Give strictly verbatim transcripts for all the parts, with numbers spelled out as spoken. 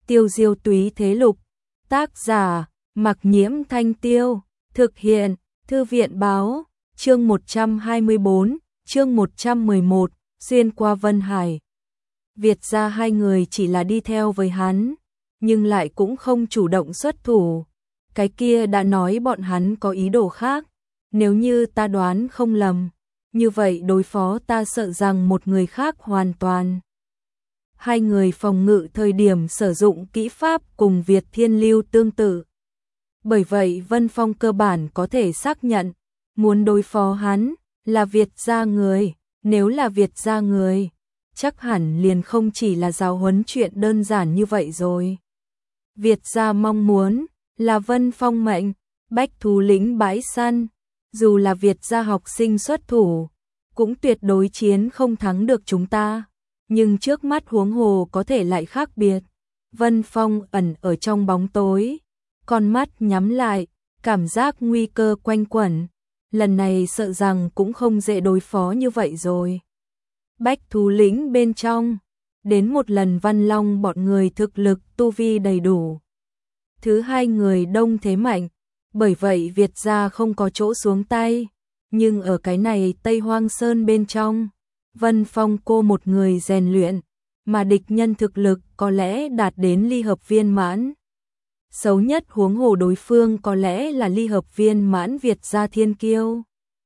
Tiêu diêu túy thế lục. Tác giả, Mặc Nhiễm Thanh Tiêu. Thực hiện, Thư viện báo. Chương một trăm hai mươi bốn, chương một trăm mười một, xuyên qua Vân Hải. Việt gia hai người chỉ là đi theo với hắn, nhưng lại cũng không chủ động xuất thủ. Cái kia đã nói bọn hắn có ý đồ khác. Nếu như ta đoán không lầm, như vậy đối phó ta sợ rằng một người khác hoàn toàn. Hai người phòng ngự thời điểm sử dụng kỹ pháp cùng Việt Thiên Lưu tương tự. Bởi vậy Vân Phong cơ bản có thể xác nhận, muốn đối phó hắn là Việt gia người. Nếu là Việt gia người, chắc hẳn liền không chỉ là giáo huấn chuyện đơn giản như vậy rồi. Việt gia mong muốn là Vân Phong mệnh, bách thú lĩnh bãi săn. Dù là Việt gia học sinh xuất thủ, cũng tuyệt đối chiến không thắng được chúng ta. Nhưng trước mắt huống hồ có thể lại khác biệt. Vân Phong ẩn ở trong bóng tối, con mắt nhắm lại, cảm giác nguy cơ quanh quẩn. Lần này sợ rằng cũng không dễ đối phó như vậy rồi. Bách thú lĩnh bên trong, đến một lần Văn Long bọn người thực lực tu vi đầy đủ. Thứ hai người đông thế mạnh, bởi vậy Việt gia không có chỗ xuống tay. Nhưng ở cái này Tây Hoang Sơn bên trong, Vân Phong cô một người rèn luyện, mà địch nhân thực lực có lẽ đạt đến ly hợp viên mãn. Xấu nhất huống hồ đối phương có lẽ là ly hợp viên mãn Việt gia thiên kiêu.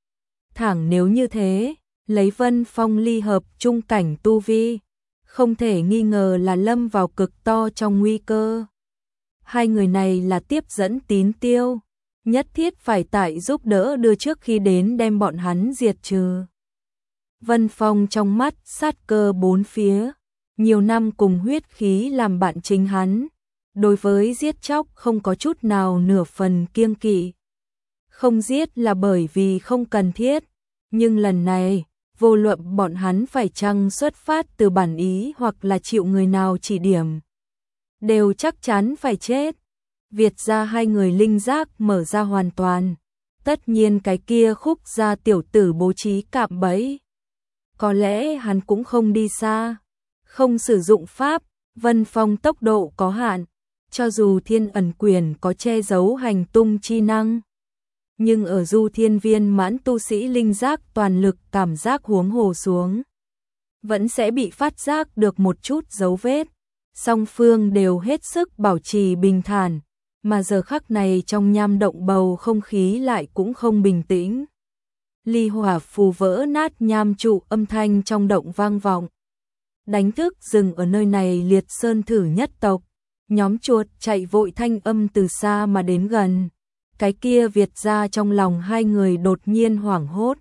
Thẳng nếu như thế, lấy Vân Phong ly hợp trung cảnh tu vi, không thể nghi ngờ là lâm vào cực to trong nguy cơ. Hai người này là tiếp dẫn tín tiêu, nhất thiết phải tại giúp đỡ đưa trước khi đến đem bọn hắn diệt trừ. Vân Phong trong mắt sát cơ bốn phía, nhiều năm cùng huyết khí làm bạn chính hắn, đối với giết chóc không có chút nào nửa phần kiêng kỵ. Không giết là bởi vì không cần thiết, nhưng lần này, vô luận bọn hắn phải chăng xuất phát từ bản ý hoặc là chịu người nào chỉ điểm, đều chắc chắn phải chết. Việt gia hai người linh giác mở ra hoàn toàn, tất nhiên cái kia Khúc gia tiểu tử bố trí cạm bẫy. Có lẽ hắn cũng không đi xa, không sử dụng pháp. Vân Phong tốc độ có hạn, cho dù thiên ẩn quyền có che giấu hành tung chi năng, nhưng ở du thiên viên mãn tu sĩ linh giác toàn lực cảm giác huống hồ xuống, vẫn sẽ bị phát giác được một chút dấu vết. Song phương đều hết sức bảo trì bình thản, mà giờ khắc này trong nham động bầu không khí lại cũng không bình tĩnh. Ly hỏa phù vỡ nát nham trụ âm thanh trong động vang vọng, đánh thức dừng ở nơi này liệt sơn thử nhất tộc. Nhóm chuột chạy vội thanh âm từ xa mà đến gần. Cái kia Việt gia trong lòng hai người đột nhiên hoảng hốt.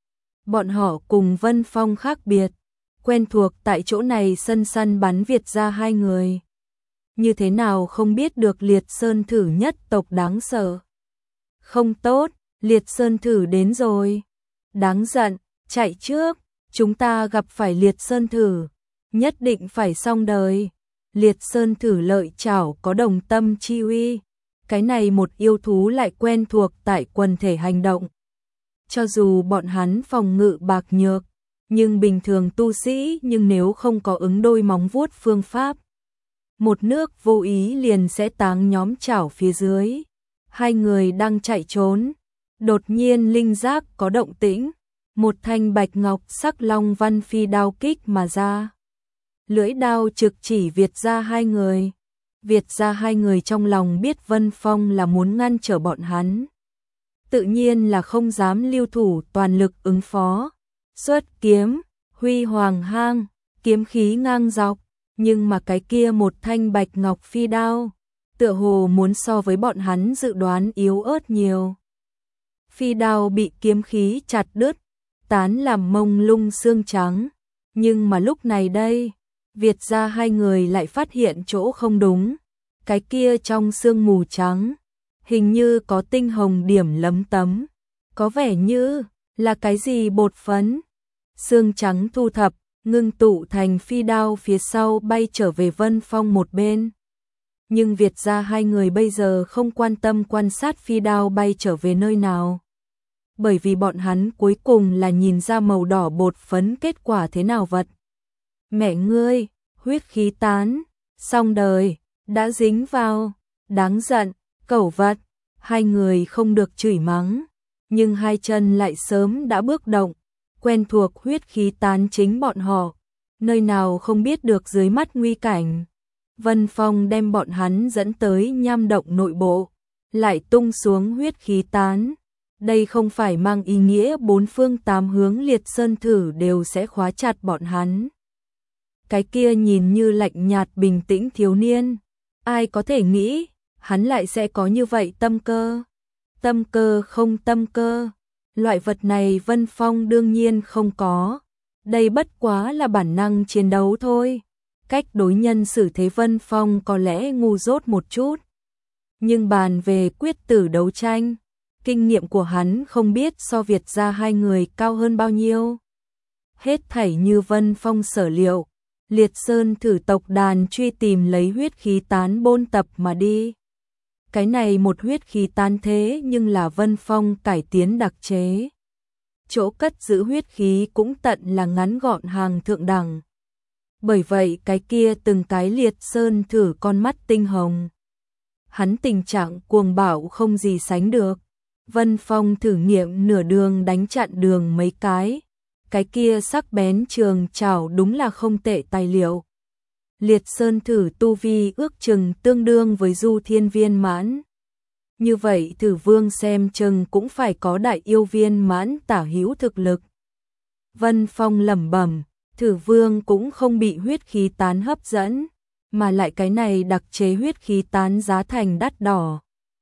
Bọn họ cùng Vân Phong khác biệt, quen thuộc tại chỗ này sân săn bắn Việt gia hai người. Như thế nào không biết được liệt sơn thử nhất tộc đáng sợ. Không tốt, liệt sơn thử đến rồi. Đáng giận, chạy trước, chúng ta gặp phải liệt sơn thử, nhất định phải xong đời. Liệt sơn thử lợi chảo có đồng tâm chi uy, cái này một yêu thú lại quen thuộc tại quần thể hành động. Cho dù bọn hắn phòng ngự bạc nhược, nhưng bình thường tu sĩ nhưng nếu không có ứng đôi móng vuốt phương pháp, một nước vô ý liền sẽ táng nhóm chảo phía dưới. Hai người đang chạy trốn, đột nhiên linh giác có động tĩnh, một thanh bạch ngọc sắc long văn phi đao kích mà ra. Lưỡi đao trực chỉ Việt gia hai người. Việt gia hai người trong lòng biết Vân Phong là muốn ngăn trở bọn hắn, tự nhiên là không dám lưu thủ, toàn lực ứng phó. Xuất kiếm, huy hoàng hang, kiếm khí ngang dọc, nhưng mà cái kia một thanh bạch ngọc phi đao, tựa hồ muốn so với bọn hắn dự đoán yếu ớt nhiều. Phi đao bị kiếm khí chặt đứt, tán làm mông lung xương trắng, nhưng mà lúc này đây, Việt gia hai người lại phát hiện chỗ không đúng. Cái kia trong sương mù trắng, hình như có tinh hồng điểm lấm tấm, có vẻ như là cái gì bột phấn. Sương trắng thu thập, ngưng tụ thành phi đao phía sau bay trở về Vân Phong một bên. Nhưng Việt gia hai người bây giờ không quan tâm quan sát phi đao bay trở về nơi nào, bởi vì bọn hắn cuối cùng là nhìn ra màu đỏ bột phấn kết quả thế nào vật. Mẹ ngươi, huyết khí tán, xong đời, đã dính vào, đáng giận, cẩu vật, hai người không được chửi mắng, nhưng hai chân lại sớm đã bước động, quen thuộc huyết khí tán chính bọn họ, nơi nào không biết được dưới mắt nguy cảnh. Vân Phong đem bọn hắn dẫn tới nham động nội bộ, lại tung xuống huyết khí tán. Đây không phải mang ý nghĩa bốn phương tám hướng liệt sơn thử đều sẽ khóa chặt bọn hắn. Cái kia nhìn như lạnh nhạt bình tĩnh thiếu niên, ai có thể nghĩ, hắn lại sẽ có như vậy tâm cơ. Tâm cơ không tâm cơ, loại vật này Vân Phong đương nhiên không có. Đây bất quá là bản năng chiến đấu thôi. Cách đối nhân xử thế Vân Phong có lẽ ngu dốt một chút. Nhưng bàn về quyết tử đấu tranh, kinh nghiệm của hắn không biết so Việt gia hai người cao hơn bao nhiêu. Hết thảy như Vân Phong sở liệu, Liệt Sơn thử tộc đàn truy tìm lấy huyết khí tán bôn tập mà đi. Cái này một huyết khí tán thế nhưng là Vân Phong cải tiến đặc chế. Chỗ cất giữ huyết khí cũng tận là ngắn gọn hàng thượng đẳng. Bởi vậy cái kia từng cái Liệt Sơn thử con mắt tinh hồng. Hắn tình trạng cuồng bạo không gì sánh được. Vân Phong thử nghiệm nửa đường đánh chặn đường mấy cái. Cái kia sắc bén trường chảo đúng là không tệ tài liệu. Liệt Sơn thử tu vi ước chừng tương đương với Du Thiên viên mãn. Như vậy thử vương xem chừng cũng phải có đại yêu viên mãn tả hữu thực lực. Vân Phong lẩm bẩm, thử vương cũng không bị huyết khí tán hấp dẫn, mà lại cái này đặc chế huyết khí tán giá thành đắt đỏ.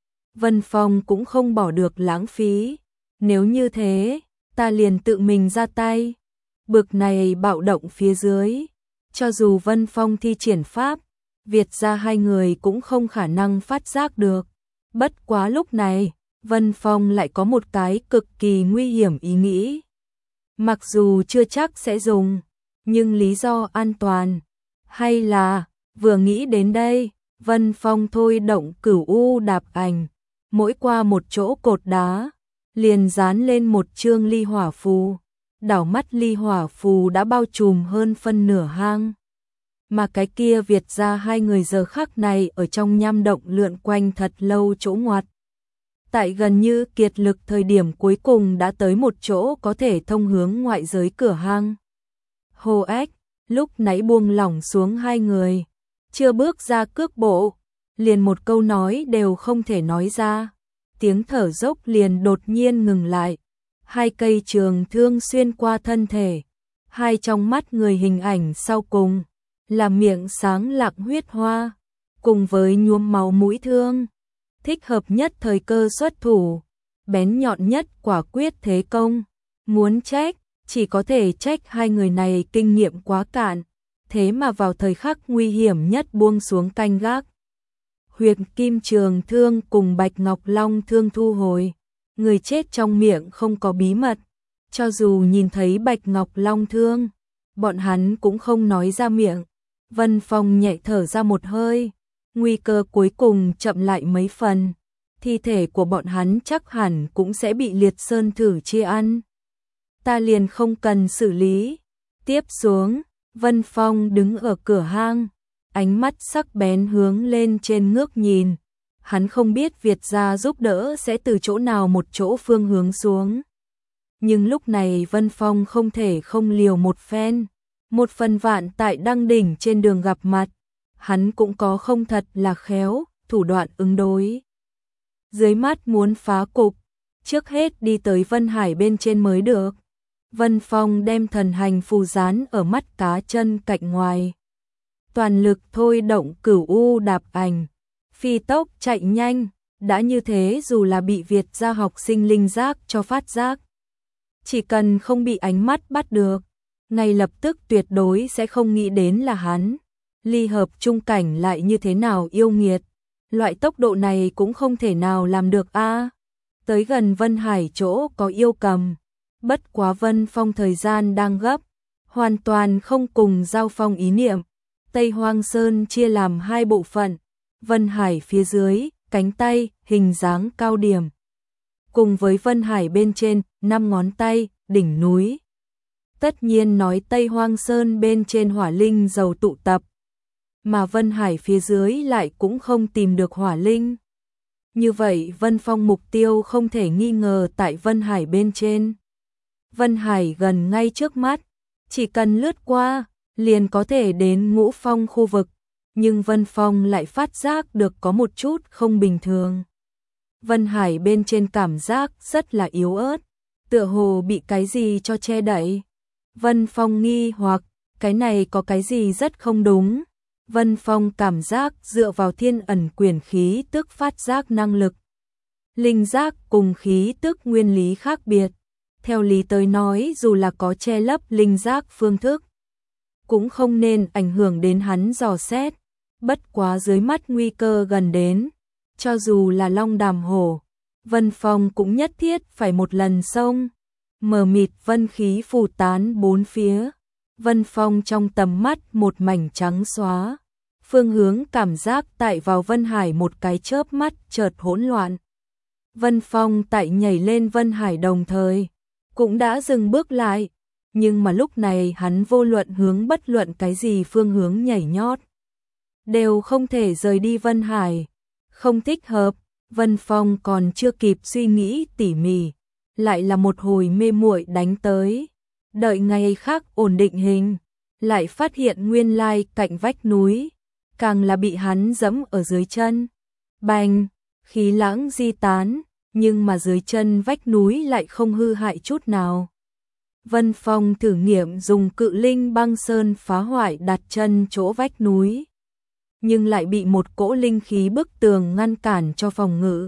Vân Phong cũng không bỏ được lãng phí. Nếu như thế, ta liền tự mình ra tay. Bực này bạo động phía dưới. Cho dù Vân Phong thi triển pháp, Việt gia hai người cũng không khả năng phát giác được. Bất quá lúc này, Vân Phong lại có một cái cực kỳ nguy hiểm ý nghĩ. Mặc dù chưa chắc sẽ dùng, nhưng lý do an toàn. Hay là, vừa nghĩ đến đây, Vân Phong thôi động cửu u đạp ảnh. Mỗi qua một chỗ cột đá, liền dán lên một chương ly hỏa phù. Đảo mắt ly hỏa phù đã bao trùm hơn phân nửa hang. Mà cái kia Việt gia hai người giờ khắc này ở trong nham động lượn quanh thật lâu chỗ ngoặt. Tại gần như kiệt lực thời điểm cuối cùng đã tới một chỗ có thể thông hướng ngoại giới cửa hang. Hồ Ếch, lúc nãy buông lỏng xuống hai người, chưa bước ra cước bộ, liền một câu nói đều không thể nói ra. Tiếng thở dốc liền đột nhiên ngừng lại. Hai cây trường thương xuyên qua thân thể, hai trong mắt người hình ảnh sau cùng là miệng sáng lạng huyết hoa, cùng với nhuốm máu mũi thương. Thích hợp nhất thời cơ xuất thủ, bén nhọn nhất quả quyết thế công. Muốn trách, chỉ có thể trách hai người này kinh nghiệm quá cạn, thế mà vào thời khắc nguy hiểm nhất buông xuống canh gác. Huyệt kim trường thương cùng bạch ngọc long thương thu hồi. Người chết trong miệng không có bí mật, cho dù nhìn thấy bạch ngọc long thương, bọn hắn cũng không nói ra miệng. Vân Phong nhẹ thở ra một hơi, nguy cơ cuối cùng chậm lại mấy phần, thi thể của bọn hắn chắc hẳn cũng sẽ bị Liệt Sơn thử chia ăn. Ta liền không cần xử lý. Tiếp xuống, Vân Phong đứng ở cửa hang, ánh mắt sắc bén hướng lên trên ngước nhìn. Hắn không biết Việt gia giúp đỡ sẽ từ chỗ nào một chỗ phương hướng xuống. Nhưng lúc này Vân Phong không thể không liều một phen. Một phần vạn tại đăng đỉnh trên đường gặp mặt, hắn cũng có không thật là khéo, thủ đoạn ứng đối. Dưới mắt muốn phá cục, trước hết đi tới Vân Hải bên trên mới được. Vân Phong đem thần hành phù dán ở mắt cá chân cạnh ngoài. Toàn lực thôi động cửu u đạp ảnh. Phi tốc chạy nhanh, đã như thế dù là bị Việt gia học sinh linh giác cho phát giác. Chỉ cần không bị ánh mắt bắt được, ngay lập tức tuyệt đối sẽ không nghĩ đến là hắn. Ly hợp trung cảnh lại như thế nào yêu nghiệt, loại tốc độ này cũng không thể nào làm được a. Tới gần Vân Hải chỗ có yêu cầm, bất quá Vân Phong thời gian đang gấp, hoàn toàn không cùng giao phong ý niệm. Tây Hoang Sơn chia làm hai bộ phận. Vân Hải phía dưới, cánh tay, hình dáng cao điểm. Cùng với Vân Hải bên trên, năm ngón tay, đỉnh núi. Tất nhiên nói Tây Hoang Sơn bên trên hỏa linh dầu tụ tập. mà Vân Hải phía dưới lại cũng không tìm được hỏa linh. Như vậy Vân Phong mục tiêu không thể nghi ngờ tại Vân Hải bên trên. Vân Hải gần ngay trước mắt, chỉ cần lướt qua, liền có thể đến Ngũ Phong khu vực, nhưng Vân Phong lại phát giác được có một chút không bình thường. Vân Hải bên trên cảm giác rất là yếu ớt, tựa hồ bị cái gì cho che đậy. Vân Phong nghi hoặc, cái này có cái gì rất không đúng. Vân Phong cảm giác dựa vào thiên ẩn quyền khí tức phát giác năng lực. Linh giác cùng khí tức nguyên lý khác biệt. Theo lý tới nói dù là có che lấp linh giác phương thức, cũng không nên ảnh hưởng đến hắn dò xét. Bất quá dưới mắt nguy cơ gần đến, cho dù là Long Đàm Hổ, Vân Phong cũng nhất thiết phải một lần xông. Mờ mịt vân khí phủ tán bốn phía, Vân Phong trong tầm mắt một mảnh trắng xóa. Phương hướng cảm giác tại vào Vân Hải một cái chớp mắt chợt hỗn loạn. Vân Phong tại nhảy lên Vân Hải đồng thời, cũng đã dừng bước lại, nhưng mà lúc này hắn vô luận hướng bất luận cái gì phương hướng nhảy nhót, đều không thể rời đi Vân Hải. Không thích hợp, Vân Phong còn chưa kịp suy nghĩ tỉ mỉ, lại là một hồi mê muội đánh tới. Đợi ngày khác ổn định hình, lại phát hiện nguyên lai cạnh vách núi, càng là bị hắn dẫm ở dưới chân. Bành, khí lãng di tán, nhưng mà dưới chân vách núi lại không hư hại chút nào. Vân Phong thử nghiệm dùng cự linh băng sơn phá hoại đặt chân chỗ vách núi, nhưng lại bị một cỗ linh khí bức tường ngăn cản cho phòng ngự.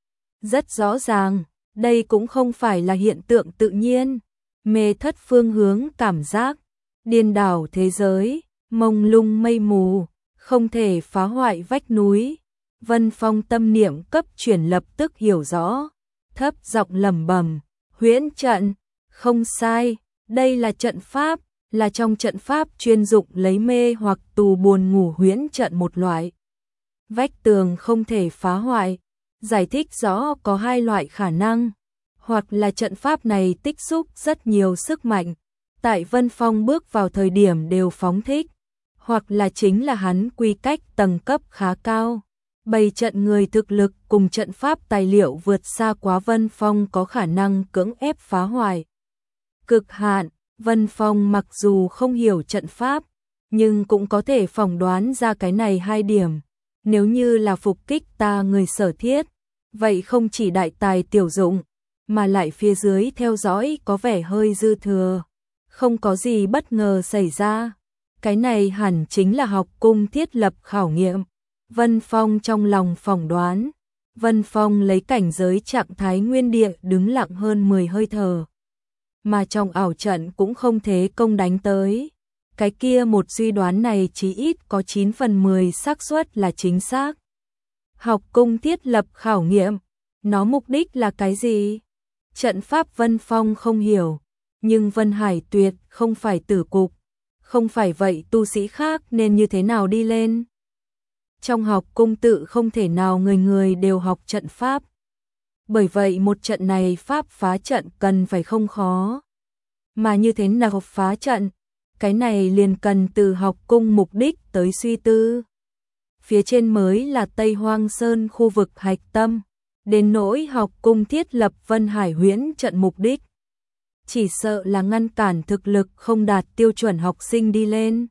Rất rõ ràng, đây cũng không phải là hiện tượng tự nhiên, mê thất phương hướng cảm giác, điên đảo thế giới, mông lung mây mù, không thể phá hoại vách núi. Vân Phong tâm niệm cấp chuyển lập tức hiểu rõ, thấp giọng lẩm bẩm, huyễn trận, không sai, đây là trận pháp, là trong trận pháp chuyên dụng lấy mê hoặc tù buồn ngủ huyễn trận một loại. Vách tường không thể phá hoại, giải thích rõ có hai loại khả năng, hoặc là trận pháp này tích xúc rất nhiều sức mạnh, tại Vân Phong bước vào thời điểm đều phóng thích, hoặc là chính là hắn quy cách tầng cấp khá cao. Bày trận người thực lực cùng trận pháp tài liệu vượt xa quá Vân Phong có khả năng cưỡng ép phá hoại. Cực hạn, Vân Phong mặc dù không hiểu trận pháp, nhưng cũng có thể phỏng đoán ra cái này hai điểm. Nếu như là phục kích ta người sở thiết, vậy không chỉ đại tài tiểu dụng, mà lại phía dưới theo dõi có vẻ hơi dư thừa. Không có gì bất ngờ xảy ra. Cái này hẳn chính là học cung thiết lập khảo nghiệm. Vân Phong trong lòng phỏng đoán. Vân Phong lấy cảnh giới trạng thái nguyên địa đứng lặng hơn mười hơi thở. Mà trong ảo trận cũng không thế công đánh tới. Cái kia một suy đoán này chí ít có chín phần mười xác suất là chính xác. Học cung thiết lập khảo nghiệm, nó mục đích là cái gì? Trận pháp Vân Phong không hiểu, nhưng Vân Hải tuyệt không phải tử cục, không phải vậy tu sĩ khác nên như thế nào đi lên? Trong học cung tự không thể nào người người đều học trận pháp. Bởi vậy một trận này pháp phá trận cần phải không khó. Mà như thế nào phá trận? Cái này liền cần từ học cung mục đích tới suy tư. Phía trên mới là Tây Hoang Sơn khu vực hạch tâm. Đến nỗi học cung thiết lập Vân Hải huyễn trận mục đích, chỉ sợ là ngăn cản thực lực không đạt tiêu chuẩn học sinh đi lên.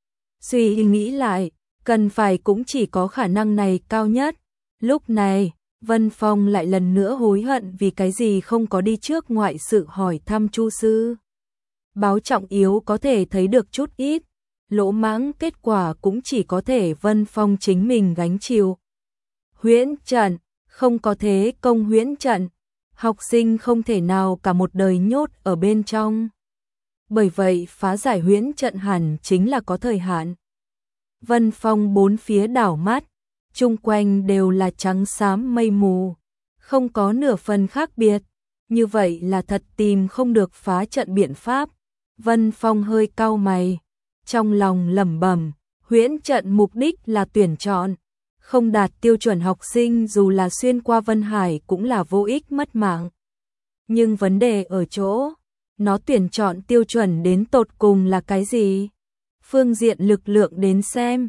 Suy nghĩ lại, cần phải cũng chỉ có khả năng này cao nhất. Lúc này, Vân Phong lại lần nữa hối hận vì cái gì không có đi trước ngoại sự hỏi thăm Chu sư. Báo trọng yếu có thể thấy được chút ít, lỗ mãng kết quả cũng chỉ có thể Vân Phong chính mình gánh chịu. Huyễn trận, không có thế công huyễn trận, học sinh không thể nào cả một đời nhốt ở bên trong. Bởi vậy phá giải huyễn trận hẳn chính là có thời hạn. Vân Phong bốn phía đảo mắt, chung quanh đều là trắng xám mây mù, không có nửa phần khác biệt, như vậy là thật tìm không được phá trận biện pháp. Vân Phong hơi cau mày, trong lòng lẩm bẩm, huyễn trận mục đích là tuyển chọn, không đạt tiêu chuẩn học sinh dù là xuyên qua Vân Hải cũng là vô ích mất mạng. Nhưng vấn đề ở chỗ, nó tuyển chọn tiêu chuẩn đến tột cùng là cái gì? Phương diện lực lượng đến xem,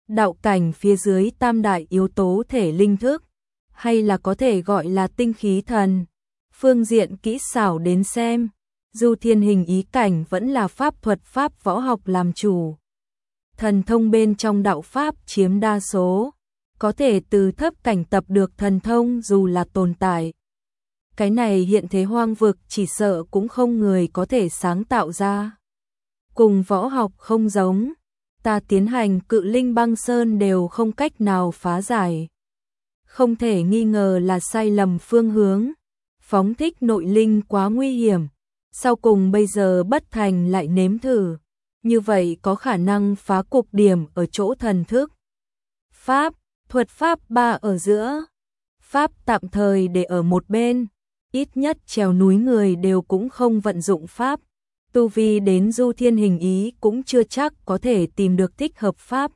Đạo cảnh phía dưới tam đại yếu tố thể linh thức, hay là có thể gọi là tinh khí thần. Phương diện kỹ xảo đến xem, Du Thiên Hình ý cảnh vẫn là pháp thuật pháp võ học làm chủ. Thần thông bên trong đạo pháp chiếm đa số, có thể từ thấp cảnh tập được thần thông dù là tồn tại. Cái này hiện thế hoang vực chỉ sợ cũng không người có thể sáng tạo ra. Cùng võ học không giống, ta tiến hành cự linh băng sơn đều không cách nào phá giải. Không thể nghi ngờ là sai lầm phương hướng, phóng thích nội linh quá nguy hiểm, sau cùng bây giờ bất thành lại nếm thử, như vậy có khả năng phá cục điểm ở chỗ thần thức. Pháp, thuật pháp ba ở giữa, pháp tạm thời để ở một bên, ít nhất trèo núi người đều cũng không vận dụng pháp. Tu vi đến Du Thiên Hình ý cũng chưa chắc có thể tìm được thích hợp pháp.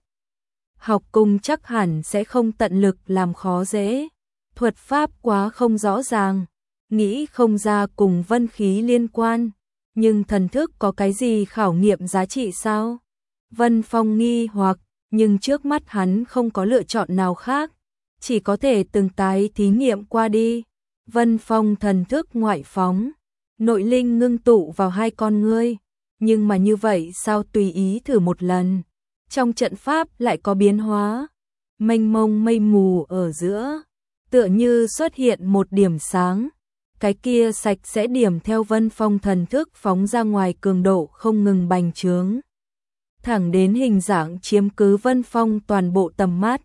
Học cung chắc hẳn sẽ không tận lực làm khó dễ. Thuật pháp quá không rõ ràng, nghĩ không ra cùng vân khí liên quan. Nhưng thần thức có cái gì khảo nghiệm giá trị sao? Vân Phong nghi hoặc, nhưng trước mắt hắn không có lựa chọn nào khác. Chỉ có thể từng tái thí nghiệm qua đi. Vân Phong thần thức ngoại phóng. Nội linh ngưng tụ vào hai con ngươi, nhưng mà như vậy sao tùy ý thử một lần, trong trận pháp lại có biến hóa, mênh mông mây mù ở giữa, tựa như xuất hiện một điểm sáng, cái kia sạch sẽ điểm theo Vân Phong thần thức phóng ra ngoài cường độ không ngừng bành trướng, thẳng đến hình dạng chiếm cứ Vân Phong toàn bộ tầm mắt.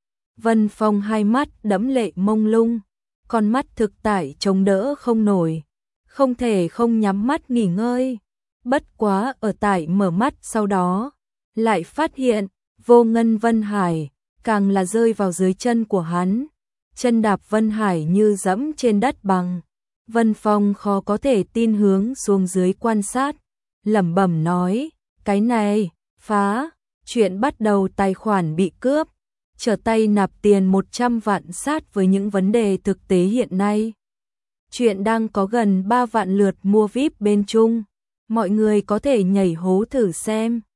Vân Phong hai mắt đẫm lệ mông lung, con mắt thực tại chống đỡ không nổi. Không thể không nhắm mắt nghỉ ngơi, bất quá ở tại mở mắt sau đó, lại phát hiện, vô ngân Vân Hải, càng là rơi vào dưới chân của hắn, chân đạp Vân Hải như dẫm trên đất bằng. Vân Phong khó có thể tin hướng xuống dưới quan sát, lẩm bẩm nói, cái này, phá, chuyện bắt đầu tài khoản bị cướp, trở tay nạp tiền một trăm vạn sát với những vấn đề thực tế hiện nay. Chuyện đang có gần ba vạn lượt mua vi ai pi bên Trung, mọi người có thể nhảy hố thử xem.